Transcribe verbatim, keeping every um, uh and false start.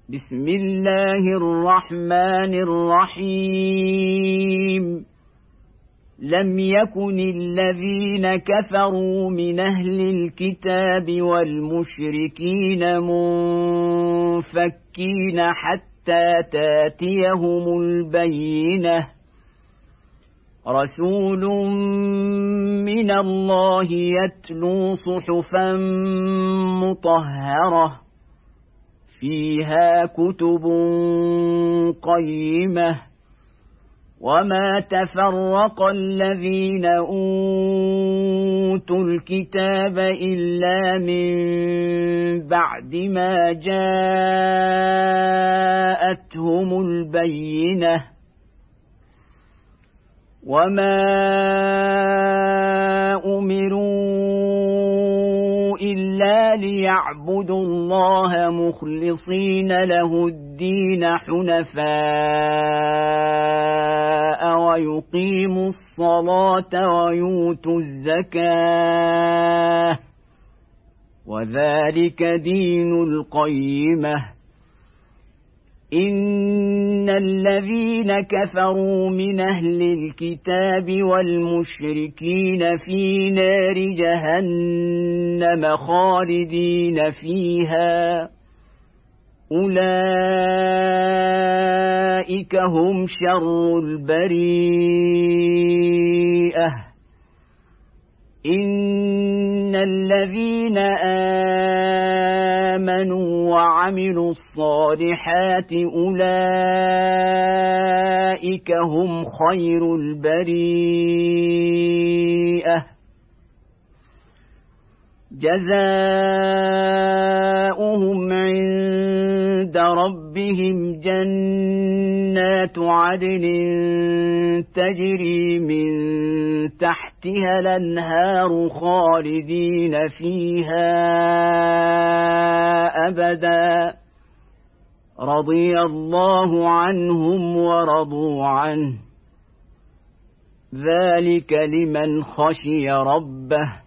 بسم الله الرحمن الرحيم لم يكن الذين كفروا من أهل الكتاب والمشركين منفكين حتى تاتيهم البينة رسول من الله يتلو صحفا مطهرة فيها كتب قيمة وما تفرق الذين أوتوا الكتاب إلا من بعد ما جاءتهم البينة وما أمروا إلا ليعبدوا الله مخلصين له الدين حنفاء ويقيموا الصلاة ويؤتوا الزكاة وذلك دين القيمة إن الذين كفروا من أهل الكتاب والمشركين في نار جهنم خالدين فيها أولئك هم شر البريئة إن الذين آمنوا وعملوا الصالحات أولئك هم خير البريئة جزاؤهم عند ربهم جنات عدن تجري من تحتها الأنهار خالدين فيها أبدا رضي الله عنهم ورضوا عنه ذلك لمن خشي ربه